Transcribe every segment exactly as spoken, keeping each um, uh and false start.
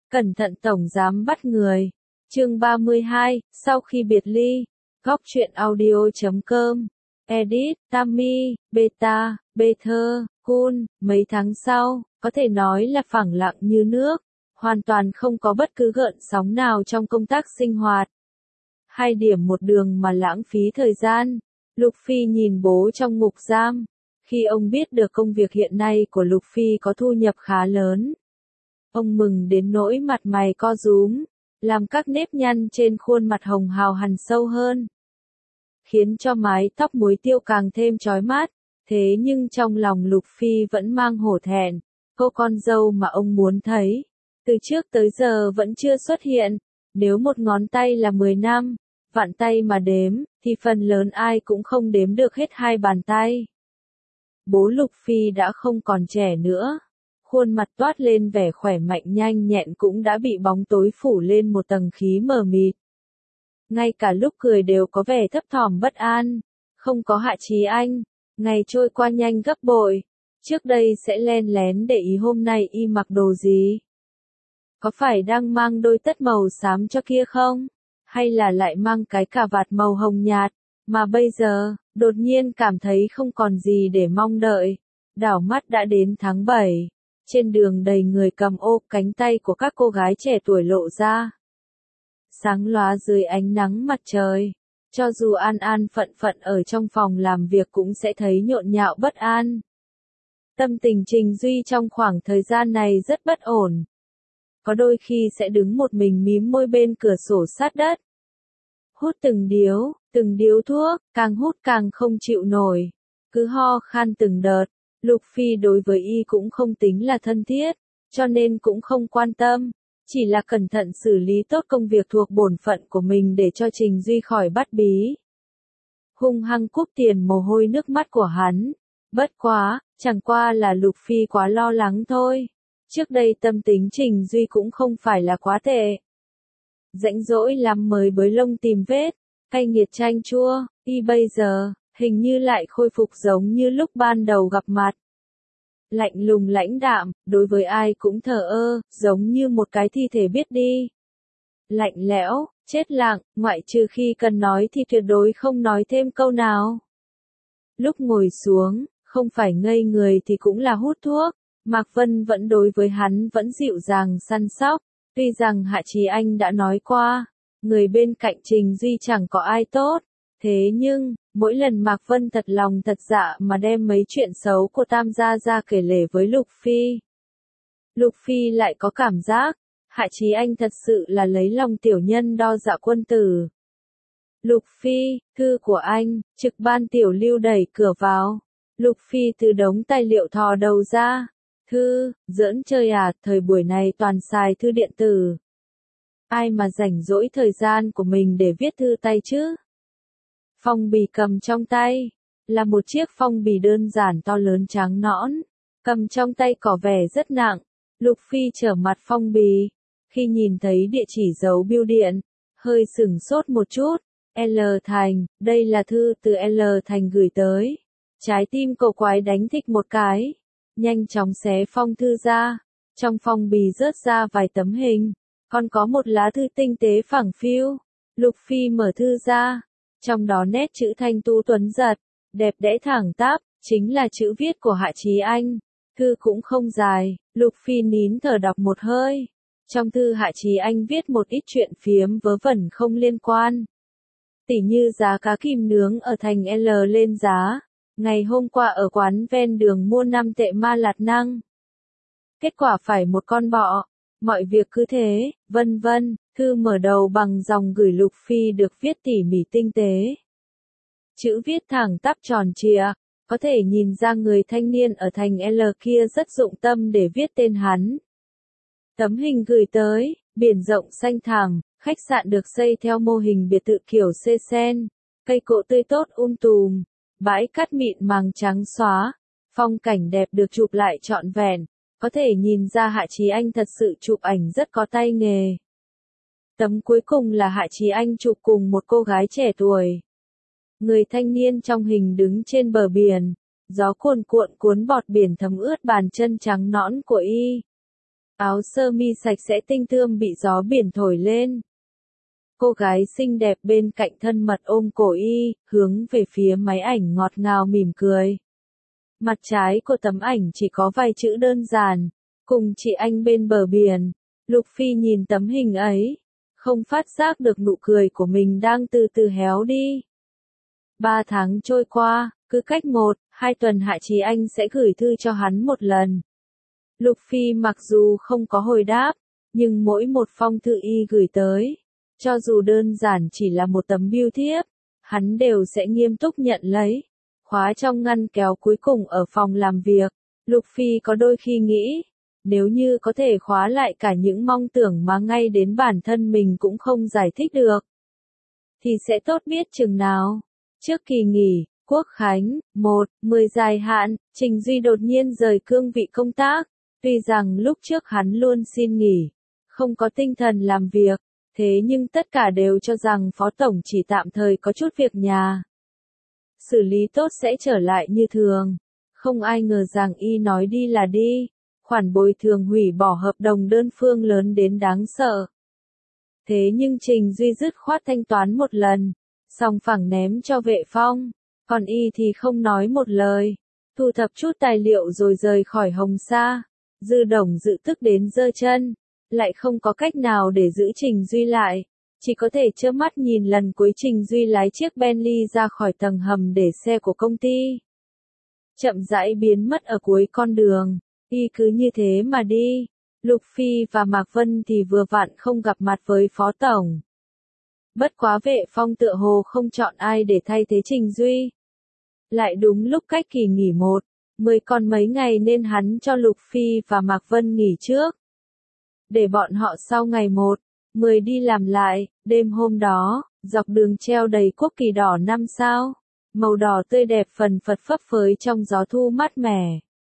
Cẩn thận tổng giám bắt người. Chương ba mươi hai, sau khi biệt ly. Góc truyện audio chấm com. Edit, Tammy, Beta, Bether, Cool. Mấy tháng sau, có thể nói là phẳng lặng như nước. Hoàn toàn không có bất cứ gợn sóng nào trong công tác sinh hoạt. Hai điểm một đường mà lãng phí thời gian. Lục Phi nhìn bố trong ngục giam. Khi ông biết được công việc hiện nay của Lục Phi có thu nhập khá lớn, ông mừng đến nỗi mặt mày co rúm, làm các nếp nhăn trên khuôn mặt hồng hào hằn sâu hơn, khiến cho mái tóc muối tiêu càng thêm chói mắt. Thế nhưng trong lòng Lục Phi vẫn mang hổ thẹn, cô con dâu mà ông muốn thấy, từ trước tới giờ vẫn chưa xuất hiện. Nếu một ngón tay là mười năm, vạn tay mà đếm, thì phần lớn ai cũng không đếm được hết hai bàn tay. Bố Lục Phi đã không còn trẻ nữa. Khuôn mặt toát lên vẻ khỏe mạnh nhanh nhẹn cũng đã bị bóng tối phủ lên một tầng khí mờ mịt. Ngay cả lúc cười đều có vẻ thấp thỏm bất an. Không có Hạ Chí Anh, ngày trôi qua nhanh gấp bội. Trước đây sẽ len lén để ý hôm nay y mặc đồ gì. Có phải đang mang đôi tất màu xám cho kia không? Hay là lại mang cái cà vạt màu hồng nhạt? Mà bây giờ, đột nhiên cảm thấy không còn gì để mong đợi. Đảo mắt đã đến tháng bảy. Trên đường đầy người cầm ô, cánh tay của các cô gái trẻ tuổi lộ ra. Sáng lóa dưới ánh nắng mặt trời. Cho dù An An phận phận ở trong phòng làm việc cũng sẽ thấy nhộn nhạo bất an. Tâm tình Trình Duy trong khoảng thời gian này rất bất ổn. Có đôi khi sẽ đứng một mình mím môi bên cửa sổ sát đất. Hút từng điếu, từng điếu thuốc, càng hút càng không chịu nổi. Cứ ho khan từng đợt. Lục Phi đối với y cũng không tính là thân thiết, cho nên cũng không quan tâm, chỉ là cẩn thận xử lý tốt công việc thuộc bổn phận của mình để cho Trình Duy khỏi bắt bí. Hung hăng cúp tiền mồ hôi nước mắt của hắn. Bất quá, chẳng qua là Lục Phi quá lo lắng thôi. Trước đây tâm tính Trình Duy cũng không phải là quá tệ. Rãnh rỗi lắm mới bới lông tìm vết, cay nghiệt chanh chua, y bây giờ hình như lại khôi phục giống như lúc ban đầu gặp mặt. Lạnh lùng lãnh đạm, đối với ai cũng thờ ơ, giống như một cái thi thể biết đi. Lạnh lẽo, chết lặng, ngoại trừ khi cần nói thì tuyệt đối không nói thêm câu nào. Lúc ngồi xuống, không phải ngây người thì cũng là hút thuốc, Mạc Vân vẫn đối với hắn vẫn dịu dàng săn sóc. Tuy rằng Hạ Chí Anh đã nói qua, người bên cạnh Trình Duy chẳng có ai tốt. Thế nhưng, mỗi lần Mạc Vân thật lòng thật dạ mà đem mấy chuyện xấu của Tam gia ra kể lể với Lục Phi. Lục Phi lại có cảm giác, Hạ Chí Anh thật sự là lấy lòng tiểu nhân đo dạ quân tử. Lục Phi, thư của anh, trực ban tiểu lưu đẩy cửa vào. Lục Phi từ đống tài liệu thò đầu ra. Thư, giỡn chơi à, thời buổi này toàn xài thư điện tử. Ai mà rảnh rỗi thời gian của mình để viết thư tay chứ? Phong bì cầm trong tay, là một chiếc phong bì đơn giản to lớn trắng nõn, cầm trong tay có vẻ rất nặng. Lục Phi trở mặt phong bì, khi nhìn thấy địa chỉ dấu bưu điện, hơi sửng sốt một chút. L Thành, đây là thư từ L Thành gửi tới. Trái tim cậu quái đánh thịch một cái, nhanh chóng xé phong thư ra. Trong phong bì rớt ra vài tấm hình, còn có một lá thư tinh tế phẳng phiu. Lục Phi mở thư ra. Trong đó nét chữ thanh tú tuấn giật, đẹp đẽ thẳng tắp, chính là chữ viết của Hạ Chí Anh. Thư cũng không dài, Lục Phi nín thở đọc một hơi. Trong thư Hạ Chí Anh viết một ít chuyện phiếm vớ vẩn không liên quan. Tỉ như giá cá kim nướng ở thành L lên giá, ngày hôm qua ở quán ven đường mua năm tệ ma lạt năng. Kết quả phải một con bọ, mọi việc cứ thế, vân vân. Thư mở đầu bằng dòng gửi Lục Phi được viết tỉ mỉ tinh tế. Chữ viết thẳng tắp tròn trịa, có thể nhìn ra người thanh niên ở thành L kia rất dụng tâm để viết tên hắn. Tấm hình gửi tới, biển rộng xanh thẳm, khách sạn được xây theo mô hình biệt thự kiểu xê sen, cây cộ tươi tốt um tùm, bãi cát mịn màng trắng xóa, phong cảnh đẹp được chụp lại trọn vẹn, có thể nhìn ra Hạ Chí Anh thật sự chụp ảnh rất có tay nghề. Tấm cuối cùng là Hạ Chí Anh chụp cùng một cô gái trẻ tuổi. Người thanh niên trong hình đứng trên bờ biển, gió cuồn cuộn cuốn bọt biển thấm ướt bàn chân trắng nõn của y. áo sơ mi sạch sẽ tinh tươm bị gió biển thổi lên. Cô gái xinh đẹp bên cạnh thân mật ôm cổ y, hướng về phía máy ảnh ngọt ngào mỉm cười. Mặt trái của tấm ảnh chỉ có vài chữ đơn giản, cùng chị anh bên bờ biển. Lục Phi nhìn tấm hình ấy, không phát giác được nụ cười của mình đang từ từ héo đi. Ba tháng trôi qua, cứ cách một, hai tuần Hạ Chí Anh sẽ gửi thư cho hắn một lần. Lục Phi mặc dù không có hồi đáp, nhưng mỗi một phong thư y gửi tới, cho dù đơn giản chỉ là một tấm bưu thiếp, hắn đều sẽ nghiêm túc nhận lấy. Khóa trong ngăn kéo cuối cùng ở phòng làm việc, Lục Phi có đôi khi nghĩ, nếu như có thể khóa lại cả những mong tưởng mà ngay đến bản thân mình cũng không giải thích được, thì sẽ tốt biết chừng nào. Trước kỳ nghỉ, Quốc Khánh, một, mười dài hạn, Trình Duy đột nhiên rời cương vị công tác. Tuy rằng lúc trước hắn luôn xin nghỉ, không có tinh thần làm việc, thế nhưng tất cả đều cho rằng Phó Tổng chỉ tạm thời có chút việc nhà. Xử lý tốt sẽ trở lại như thường. Không ai ngờ rằng y nói đi là đi. Khoản bồi thường hủy bỏ hợp đồng đơn phương lớn đến đáng sợ. Thế nhưng Trình Duy dứt khoát thanh toán một lần, xong phẳng ném cho Vệ Phong, còn y thì không nói một lời, thu thập chút tài liệu rồi rời khỏi Hồng Sa. Dư Đồng dự tức đến giơ chân, lại không có cách nào để giữ Trình Duy lại, chỉ có thể trơ mắt nhìn lần cuối Trình Duy lái chiếc Bentley ra khỏi tầng hầm để xe của công ty chậm rãi biến mất ở cuối con đường. Y cứ như thế mà đi. Lục Phi và Mạc Vân thì vừa vặn không gặp mặt với Phó Tổng. Bất quá Vệ Phong tựa hồ không chọn ai để thay thế Trình Duy. Lại đúng lúc cách kỳ nghỉ một, mười còn mấy ngày nên hắn cho Lục Phi và Mạc Vân nghỉ trước, để bọn họ sau ngày một, mười đi làm lại. Đêm hôm đó, dọc đường treo đầy quốc kỳ đỏ năm sao, màu đỏ tươi đẹp phần phật phấp phới trong gió thu mát mẻ.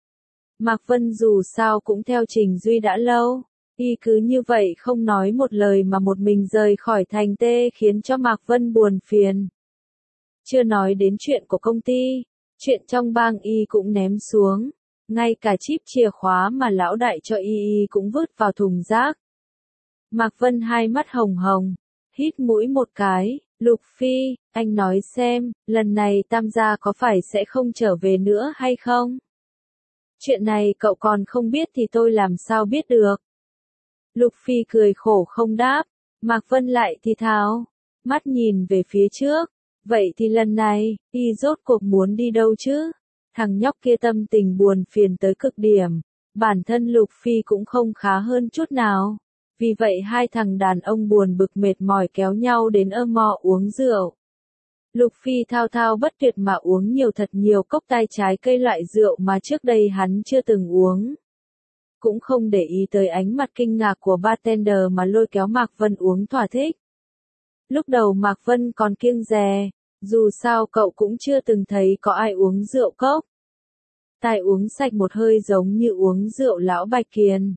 Mạc Vân dù sao cũng theo Trình Duy đã lâu, y cứ như vậy không nói một lời mà một mình rời khỏi thành T khiến cho Mạc Vân buồn phiền. Chưa nói đến chuyện của công ty, chuyện trong bang y cũng ném xuống, ngay cả chip chìa khóa mà lão đại cho y y cũng vứt vào thùng rác. Mạc Vân hai mắt hồng hồng, hít mũi một cái. Lục Phi, anh nói xem, lần này Tam gia có phải sẽ không trở về nữa hay không? Chuyện này cậu còn không biết thì tôi làm sao biết được. Lục Phi cười khổ không đáp. Mạc Vân lại thì thào, mắt nhìn về phía trước. Vậy thì lần này, y rốt cuộc muốn đi đâu chứ? Thằng nhóc kia tâm tình buồn phiền tới cực điểm. Bản thân Lục Phi cũng không khá hơn chút nào. Vì vậy hai thằng đàn ông buồn bực mệt mỏi kéo nhau đến ơ mọ uống rượu. Lục Phi thao thao bất tuyệt mà uống nhiều thật nhiều cốc tai trái cây loại rượu mà trước đây hắn chưa từng uống. Cũng không để ý tới ánh mặt kinh ngạc của bartender mà lôi kéo Mạc Vân uống thỏa thích. Lúc đầu Mạc Vân còn kiêng dè, dù sao cậu cũng chưa từng thấy có ai uống rượu cốc. Tài uống sạch một hơi giống như uống rượu lão Bạch Kiền.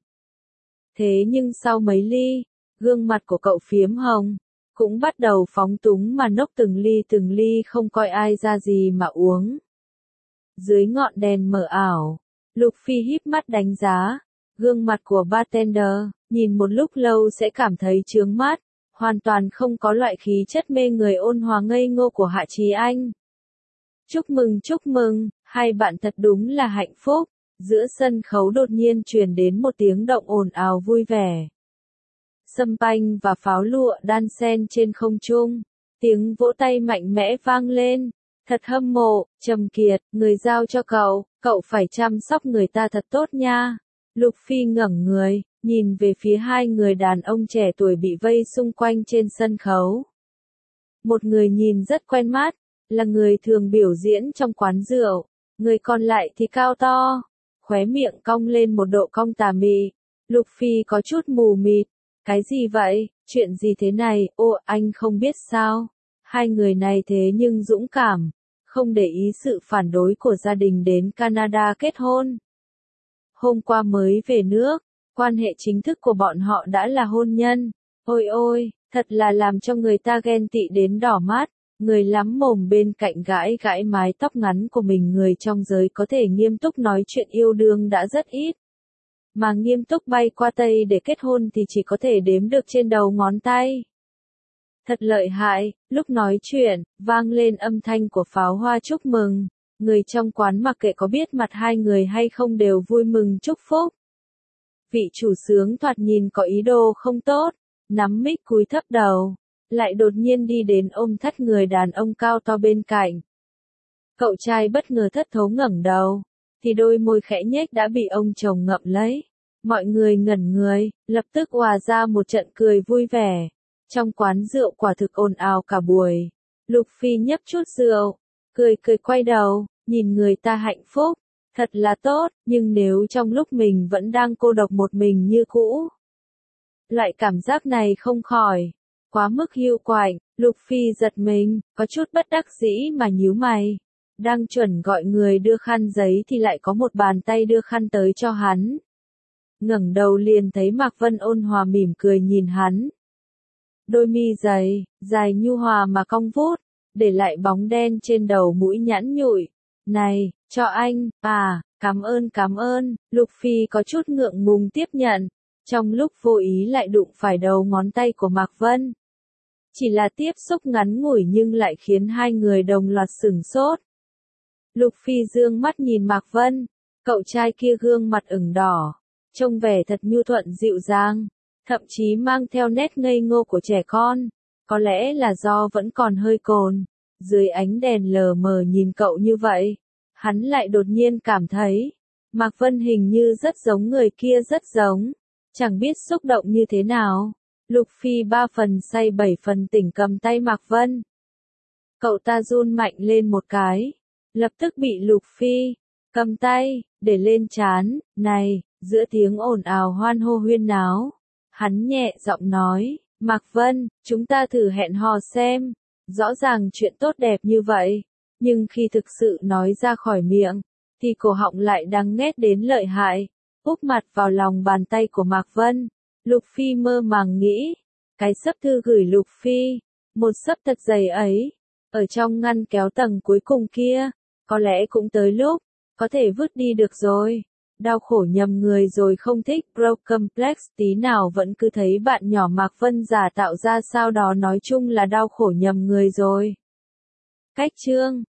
Thế nhưng sau mấy ly, gương mặt của cậu phiếm hồng, cũng bắt đầu phóng túng mà nốc từng ly từng ly không coi ai ra gì mà uống. Dưới ngọn đèn mờ ảo, Lục Phi híp mắt đánh giá, gương mặt của bartender, nhìn một lúc lâu sẽ cảm thấy chướng mắt, hoàn toàn không có loại khí chất mê người ôn hòa ngây ngô của Hạ Chí Anh. Chúc mừng chúc mừng, hai bạn thật đúng là hạnh phúc. Giữa sân khấu đột nhiên truyền đến một tiếng động ồn ào vui vẻ. Sâm panh và pháo lụa đan xen trên không trung, tiếng vỗ tay mạnh mẽ vang lên. Thật hâm mộ, Trầm Kiệt, người giao cho cậu, cậu phải chăm sóc người ta thật tốt nha. Lục Phi ngẩng người, nhìn về phía hai người đàn ông trẻ tuổi bị vây xung quanh trên sân khấu. Một người nhìn rất quen mắt, là người thường biểu diễn trong quán rượu, người còn lại thì cao to, khóe miệng cong lên một độ cong tà mị. Lục Phi có chút mù mịt, cái gì vậy, chuyện gì thế này, ô anh không biết sao, hai người này thế nhưng dũng cảm, không để ý sự phản đối của gia đình đến Canada kết hôn. Hôm qua mới về nước, quan hệ chính thức của bọn họ đã là hôn nhân, ôi ôi, thật là làm cho người ta ghen tị đến đỏ mắt. Người lắm mồm bên cạnh gãi gãi mái tóc ngắn của mình, người trong giới có thể nghiêm túc nói chuyện yêu đương đã rất ít. mà nghiêm túc bay qua Tây để kết hôn thì chỉ có thể đếm được trên đầu ngón tay. Thật lợi hại, lúc nói chuyện, vang lên âm thanh của pháo hoa chúc mừng. Người trong quán mặc kệ có biết mặt hai người hay không đều vui mừng chúc phúc. Vị chủ sướng thoạt nhìn có ý đồ không tốt, nắm mic cúi thấp đầu, lại đột nhiên đi đến ôm thắt người đàn ông cao to bên cạnh. Cậu trai bất ngờ thất thố ngẩng đầu, thì đôi môi khẽ nhếch đã bị ông chồng ngậm lấy. Mọi người ngẩn người, lập tức òa ra một trận cười vui vẻ. Trong quán rượu quả thực ồn ào cả buổi. Lục Phi nhấp chút rượu, cười cười quay đầu, nhìn người ta hạnh phúc, thật là tốt, nhưng nếu trong lúc mình vẫn đang cô độc một mình như cũ. Loại cảm giác này không khỏi, quá mức hiu quạnh, Lục Phi giật mình, có chút bất đắc dĩ mà nhíu mày. Đang chuẩn gọi người đưa khăn giấy thì lại có một bàn tay đưa khăn tới cho hắn. Ngẩng đầu liền thấy Mạc Vân ôn hòa mỉm cười nhìn hắn. Đôi mi dày, dài nhu hòa mà cong vút, để lại bóng đen trên đầu mũi nhẵn nhụi. Này, cho anh, à, cảm ơn cảm ơn, Lục Phi có chút ngượng ngùng tiếp nhận, trong lúc vô ý lại đụng phải đầu ngón tay của Mạc Vân. Chỉ là tiếp xúc ngắn ngủi nhưng lại khiến hai người đồng loạt sửng sốt. Lục Phi dương mắt nhìn Mạc Vân, cậu trai kia gương mặt ửng đỏ, trông vẻ thật nhu thuận dịu dàng, thậm chí mang theo nét ngây ngô của trẻ con, có lẽ là do vẫn còn hơi cồn, dưới ánh đèn lờ mờ nhìn cậu như vậy, hắn lại đột nhiên cảm thấy, Mạc Vân hình như rất giống người kia rất giống, chẳng biết xúc động như thế nào. Lục Phi ba phần say bảy phần tỉnh cầm tay Mạc Vân. Cậu ta run mạnh lên một cái, lập tức bị Lục Phi cầm tay, để lên trán, này, giữa tiếng ồn ào hoan hô huyên náo. Hắn nhẹ giọng nói, Mạc Vân, chúng ta thử hẹn hò xem, rõ ràng chuyện tốt đẹp như vậy, nhưng khi thực sự nói ra khỏi miệng, thì cổ họng lại đắng nghét đến lợi hại, úp mặt vào lòng bàn tay của Mạc Vân. Lục Phi mơ màng nghĩ, cái xấp thư gửi Lục Phi, một xấp thật dày ấy, ở trong ngăn kéo tầng cuối cùng kia, có lẽ cũng tới lúc, có thể vứt đi được rồi. Đau khổ nhầm người rồi không thích bro complex tí nào vẫn cứ thấy bạn nhỏ Mạc Vân giả tạo ra sao đó nói chung là đau khổ nhầm người rồi. Cách chương